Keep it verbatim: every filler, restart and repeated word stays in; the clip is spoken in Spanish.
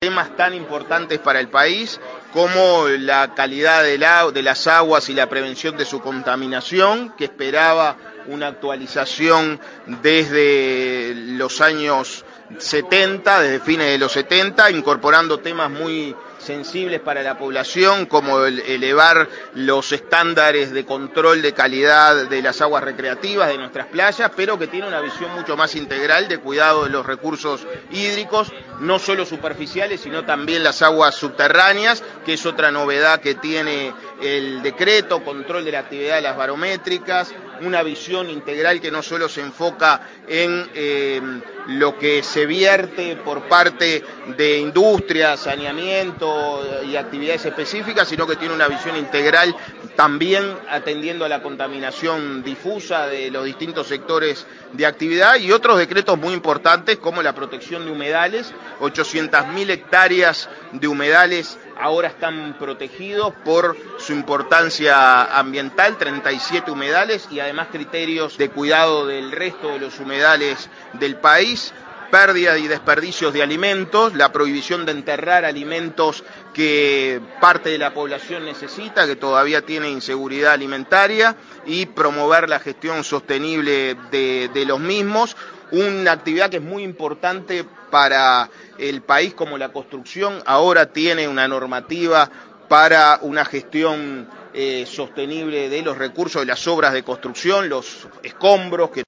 Temas tan importantes para el país como la calidad de, la, de las aguas y la prevención de su contaminación, que esperaba una actualización desde los años setenta, desde fines de los setenta, incorporando temas muy sensibles para la población, como el elevar los estándares de control de calidad de las aguas recreativas de nuestras playas, pero que tiene una visión mucho más integral de cuidado de los recursos hídricos, no solo superficiales, sino también las aguas subterráneas, que es otra novedad que tiene el decreto, control de la actividad de las barométricas, una visión integral que no solo se enfoca en eh, lo que se vierte por parte de industria, saneamiento y actividades específicas, sino que tiene una visión integral también atendiendo a la contaminación difusa de los distintos sectores de actividad, y otros decretos muy importantes como la protección de humedales. ochocientas mil hectáreas de humedales ahora están protegidos por su importancia ambiental, treinta y siete humedales, y además criterios de cuidado del resto de los humedales del país. Pérdida y desperdicios de alimentos, la prohibición de enterrar alimentos que parte de la población necesita, que todavía tiene inseguridad alimentaria, y promover la gestión sostenible de, de los mismos. Una actividad que es muy importante para el país como la construcción. Ahora tiene una normativa para una gestión eh, sostenible de los recursos de las obras de construcción, los escombros que